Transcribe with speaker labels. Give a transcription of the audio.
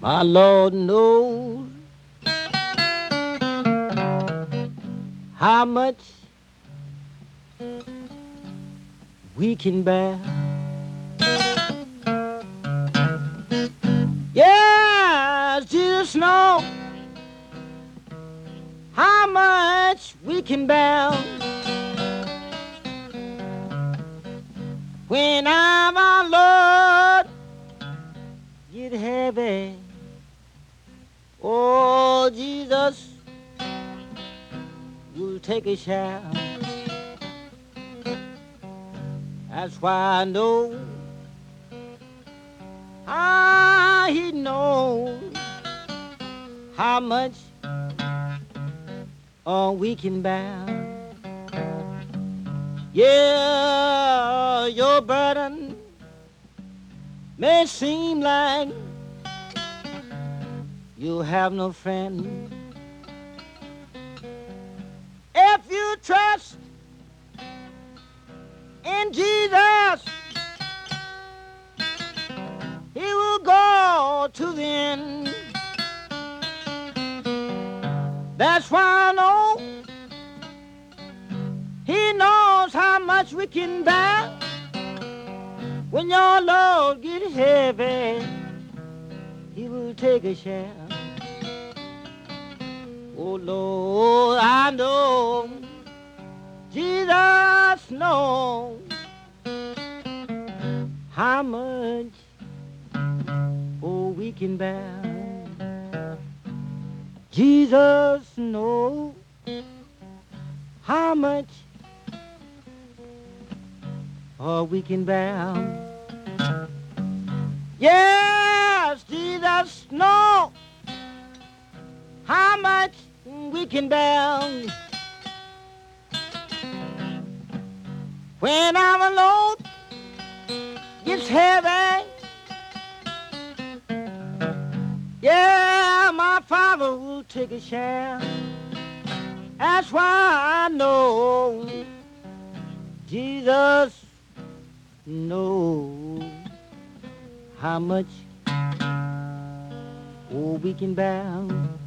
Speaker 1: My Lord knows how much we can bear. Yes, Jesus knows how much we can bear. When our Lord get heavy, oh, Jesus will take a shower. That's why I know he knows how much we can bear. Yeah, your burden may seem like you have no friend. If you trust in Jesus, he will go to the end. That's why I know he knows how much we can bear. When your load get heavy, he will take a share. Oh Lord, I know Jesus knows how much we can bear. Jesus knows how much we can bear. Yes, Jesus knows how much we can bear. When our load gets heavy, yeah, my Father will take a share. That's why I know Jesus knows how much we can bear.